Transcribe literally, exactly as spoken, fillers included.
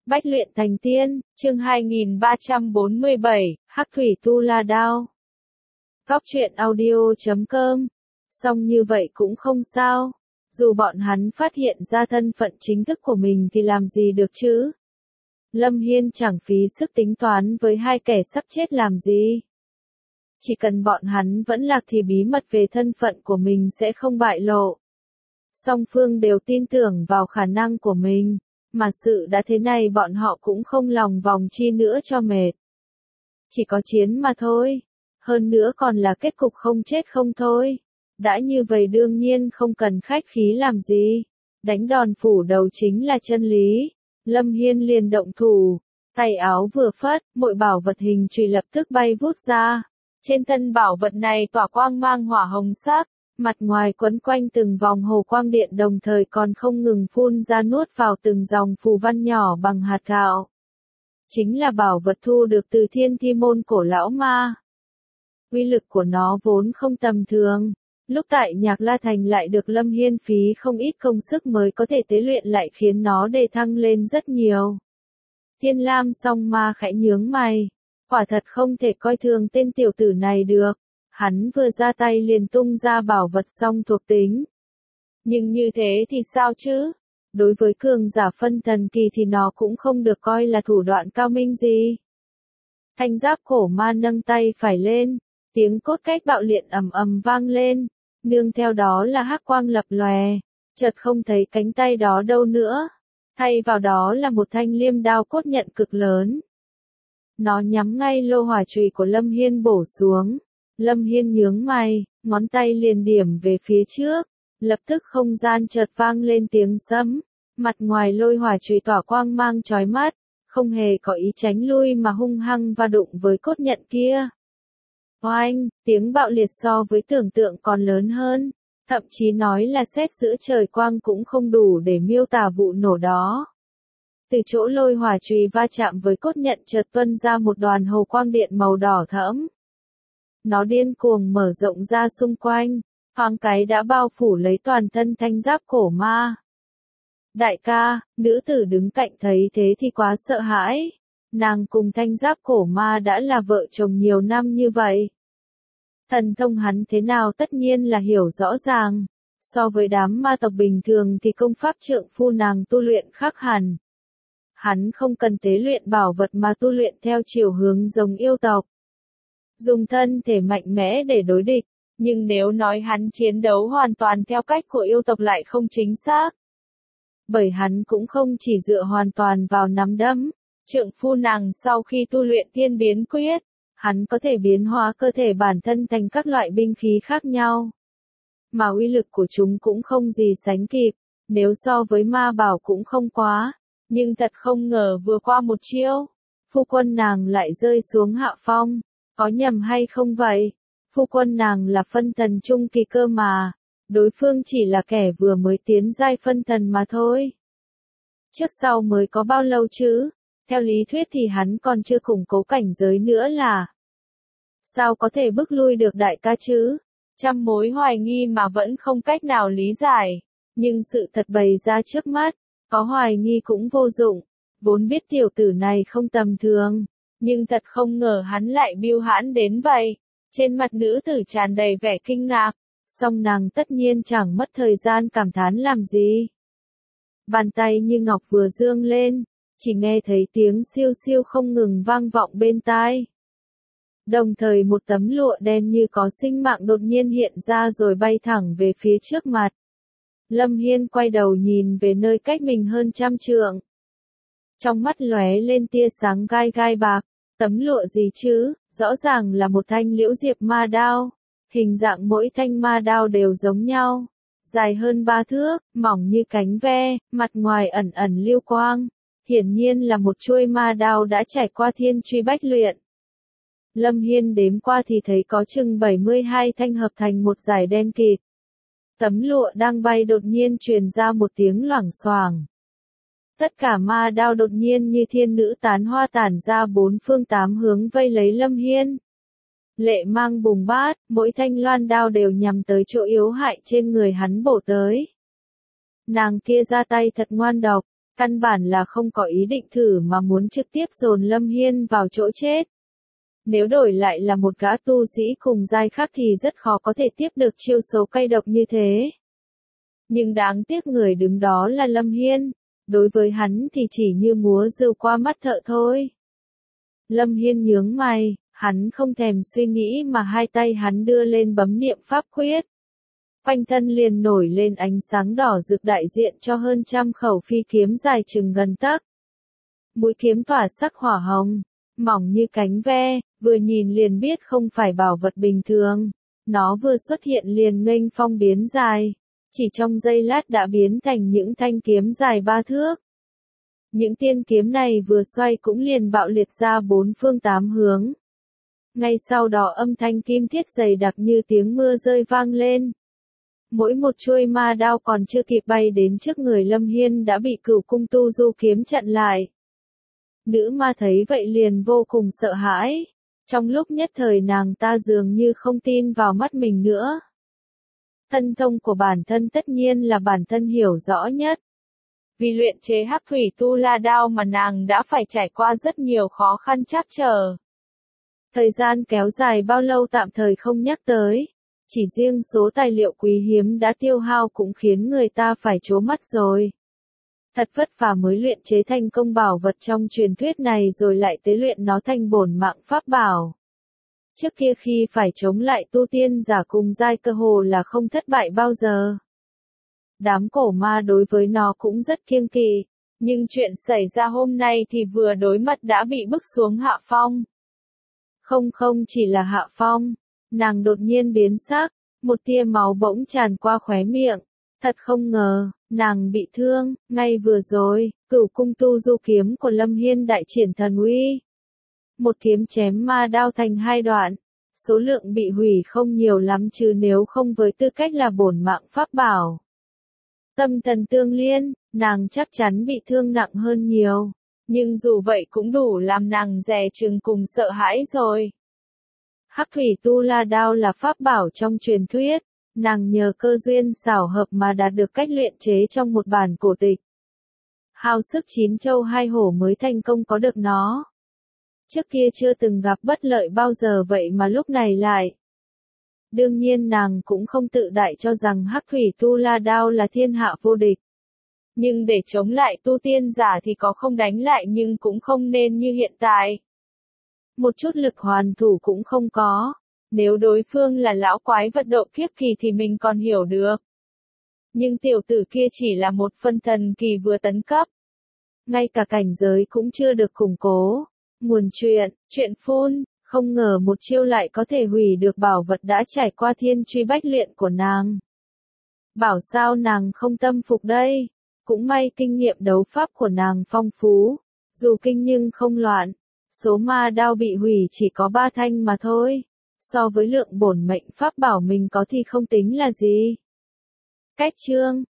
Bách luyện thành tiên, chương hai nghìn ba trăm bốn mươi bảy, Hắc thủy tu la đao. Góc truyện audio chấm com. Xong như vậy cũng không sao. Dù bọn hắn phát hiện ra thân phận chính thức của mình thì làm gì được chứ? Lâm Hiên chẳng phí sức tính toán với hai kẻ sắp chết làm gì. Chỉ cần bọn hắn vẫn lạc thì bí mật về thân phận của mình sẽ không bại lộ. Song phương đều tin tưởng vào khả năng của mình. Mà sự đã thế này bọn họ cũng không lòng vòng chi nữa cho mệt. Chỉ có chiến mà thôi. Hơn nữa còn là kết cục không chết không thôi. Đã như vậy đương nhiên không cần khách khí làm gì. Đánh đòn phủ đầu chính là chân lý. Lâm Hiên liền động thủ. Tay áo vừa phất, mỗi bảo vật hình chùy lập tức bay vút ra. Trên thân bảo vật này tỏa quang mang hỏa hồng sắc. Mặt ngoài quấn quanh từng vòng hồ quang điện đồng thời còn không ngừng phun ra nuốt vào từng dòng phù văn nhỏ bằng hạt gạo. Chính là bảo vật thu được từ thiên thi môn cổ lão ma. Uy lực của nó vốn không tầm thường. Lúc tại Nhạc La Thành lại được Lâm Hiên phí không ít công sức mới có thể tế luyện lại khiến nó đề thăng lên rất nhiều. Thiên Lam song ma khẽ nhướng mày. Quả thật không thể coi thường tên tiểu tử này được. Hắn vừa ra tay liền tung ra bảo vật song thuộc tính. Nhưng như thế thì sao chứ? Đối với cường giả phân thần kỳ thì nó cũng không được coi là thủ đoạn cao minh gì. Thanh giáp cổ ma nâng tay phải lên, tiếng cốt cách bạo liệt ầm ầm vang lên, nương theo đó là hắc quang lập lòe, chợt không thấy cánh tay đó đâu nữa, thay vào đó là một thanh liêm đao cốt nhận cực lớn. Nó nhắm ngay lô hỏa chùy của Lâm Hiên bổ xuống. Lâm Hiên nhướng mày, ngón tay liền điểm về phía trước, lập tức không gian chợt vang lên tiếng sấm, mặt ngoài lôi hỏa chùy tỏa quang mang chói mắt, không hề có ý tránh lui mà hung hăng va đụng với cốt nhận kia. Oanh, tiếng bạo liệt so với tưởng tượng còn lớn hơn, thậm chí nói là sét giữa trời quang cũng không đủ để miêu tả vụ nổ đó. Từ chỗ lôi hỏa chùy va chạm với cốt nhận chợt tuôn ra một đoàn hồ quang điện màu đỏ thẫm. Nó điên cuồng mở rộng ra xung quanh, thoáng cái đã bao phủ lấy toàn thân thanh giáp cổ ma. Đại ca, nữ tử đứng cạnh thấy thế thì quá sợ hãi. Nàng cùng thanh giáp cổ ma đã là vợ chồng nhiều năm như vậy. Thần thông hắn thế nào tất nhiên là hiểu rõ ràng. So với đám ma tộc bình thường thì công pháp trượng phu nàng tu luyện khác hẳn. Hắn không cần tế luyện bảo vật mà tu luyện theo chiều hướng giống yêu tộc. Dùng thân thể mạnh mẽ để đối địch, nhưng nếu nói hắn chiến đấu hoàn toàn theo cách của yêu tộc lại không chính xác. Bởi hắn cũng không chỉ dựa hoàn toàn vào nắm đấm, trượng phu nàng sau khi tu luyện thiên biến quyết, hắn có thể biến hóa cơ thể bản thân thành các loại binh khí khác nhau. Mà uy lực của chúng cũng không gì sánh kịp, nếu so với ma bảo cũng không quá, nhưng thật không ngờ vừa qua một chiêu, phu quân nàng lại rơi xuống hạ phong. Có nhầm hay không vậy? Phu quân nàng là phân thần trung kỳ cơ mà. Đối phương chỉ là kẻ vừa mới tiến giai phân thần mà thôi. Trước sau mới có bao lâu chứ? Theo lý thuyết thì hắn còn chưa củng cố cảnh giới nữa là. Sao có thể bức lui được đại ca chứ? Trăm mối hoài nghi mà vẫn không cách nào lý giải. Nhưng sự thật bày ra trước mắt. Có hoài nghi cũng vô dụng. Vốn biết tiểu tử này không tầm thường. Nhưng thật không ngờ hắn lại biêu hãn đến vậy. Trên mặt nữ tử tràn đầy vẻ kinh ngạc. Song nàng tất nhiên chẳng mất thời gian cảm thán làm gì. Bàn tay như ngọc vừa dương lên. Chỉ nghe thấy tiếng siêu siêu không ngừng vang vọng bên tai. Đồng thời một tấm lụa đen như có sinh mạng đột nhiên hiện ra rồi bay thẳng về phía trước mặt. Lâm Hiên quay đầu nhìn về nơi cách mình hơn trăm trượng. Trong mắt lóe lên tia sáng gai gai bạc, tấm lụa gì chứ, rõ ràng là một thanh liễu diệp ma đao. Hình dạng mỗi thanh ma đao đều giống nhau, dài hơn ba thước, mỏng như cánh ve, mặt ngoài ẩn ẩn lưu quang. Hiển nhiên là một chuôi ma đao đã trải qua thiên truy bách luyện. Lâm Hiên đếm qua thì thấy có chừng bảy mươi hai thanh hợp thành một dải đen kịt. Tấm lụa đang bay đột nhiên truyền ra một tiếng loảng xoảng. Tất cả ma đao đột nhiên như thiên nữ tán hoa tản ra bốn phương tám hướng vây lấy Lâm Hiên. Lệ mang bùng bát, mỗi thanh loan đao đều nhằm tới chỗ yếu hại trên người hắn bổ tới. Nàng kia ra tay thật ngoan độc, Căn bản là không có ý định thử mà muốn trực tiếp dồn Lâm Hiên vào chỗ chết. Nếu đổi lại là một gã tu sĩ cùng giai khác thì rất khó có thể tiếp được chiêu số cay độc như thế. Nhưng đáng tiếc người đứng đó là Lâm Hiên, đối với hắn thì chỉ như múa rượu qua mắt thợ thôi. Lâm Hiên nhướng mày, hắn không thèm suy nghĩ mà hai tay hắn đưa lên bấm niệm pháp quyết. Quanh thân liền nổi lên ánh sáng đỏ rực đại diện cho hơn trăm khẩu phi kiếm dài chừng gần tấc. Mũi kiếm tỏa sắc hỏa hồng, mỏng như cánh ve, vừa nhìn liền biết không phải bảo vật bình thường. Nó vừa xuất hiện liền nghênh phong biến dài, chỉ trong giây lát đã biến thành những thanh kiếm dài ba thước. Những tiên kiếm này vừa xoay cũng liền bạo liệt ra bốn phương tám hướng. Ngay sau đó âm thanh kim thiết dày đặc như tiếng mưa rơi vang lên. Mỗi một chuôi ma đao còn chưa kịp bay đến trước người Lâm Hiên đã bị Cửu Cung Tu Du kiếm chặn lại. Nữ ma thấy vậy liền vô cùng sợ hãi. Trong lúc nhất thời nàng ta dường như không tin vào mắt mình nữa. Thân thông của bản thân tất nhiên là bản thân hiểu rõ nhất. Vì luyện chế Hắc Thủy Tu La Đao mà nàng đã phải trải qua rất nhiều khó khăn trắc trở. Thời gian kéo dài bao lâu tạm thời không nhắc tới. Chỉ riêng số tài liệu quý hiếm đã tiêu hao cũng khiến người ta phải trố mắt rồi. Thật vất vả mới luyện chế thành công bảo vật trong truyền thuyết này rồi lại tế luyện nó thành bổn mạng pháp bảo. Trước kia khi phải chống lại tu tiên giả cùng giai cơ hồ là không thất bại bao giờ. Đám cổ ma đối với nó cũng rất kiêng kỵ, nhưng chuyện xảy ra hôm nay thì vừa đối mặt đã bị bức xuống hạ phong. Không không chỉ là hạ phong, nàng đột nhiên biến sắc, một tia máu bỗng tràn qua khóe miệng. Thật không ngờ, nàng bị thương, ngay vừa rồi, Cửu Cung Tu Du kiếm của Lâm Hiên đại triển thần uy. Một kiếm chém ma đao thành hai đoạn, số lượng bị hủy không nhiều lắm chứ nếu không với tư cách là bổn mạng pháp bảo. Tâm thần tương liên, nàng chắc chắn bị thương nặng hơn nhiều, nhưng dù vậy cũng đủ làm nàng dè chừng cùng sợ hãi rồi. Hắc Thủy Tu La Đao là pháp bảo trong truyền thuyết, nàng nhờ cơ duyên xảo hợp mà đạt được cách luyện chế trong một bản cổ tịch. Hao sức chín châu hai hổ mới thành công có được nó. Trước kia chưa từng gặp bất lợi bao giờ vậy mà lúc này lại. Đương nhiên nàng cũng không tự đại cho rằng Hắc Thủy Tu La Đao là thiên hạ vô địch. Nhưng để chống lại tu tiên giả thì có không đánh lại nhưng cũng không nên như hiện tại. Một chút lực hoàn thủ cũng không có. Nếu đối phương là lão quái vật độ kiếp kỳ thì mình còn hiểu được. Nhưng tiểu tử kia chỉ là một phân thần kỳ vừa tấn cấp. Ngay cả cảnh giới cũng chưa được củng cố. Nguồn chuyện, chuyện phun, không ngờ một chiêu lại có thể hủy được bảo vật đã trải qua thiên truy bách luyện của nàng. Bảo sao nàng không tâm phục đây. Cũng may kinh nghiệm đấu pháp của nàng phong phú. Dù kinh nhưng không loạn. Số ma đao bị hủy chỉ có ba thanh mà thôi. So với lượng bổn mệnh pháp bảo mình có thì không tính là gì. Cách chương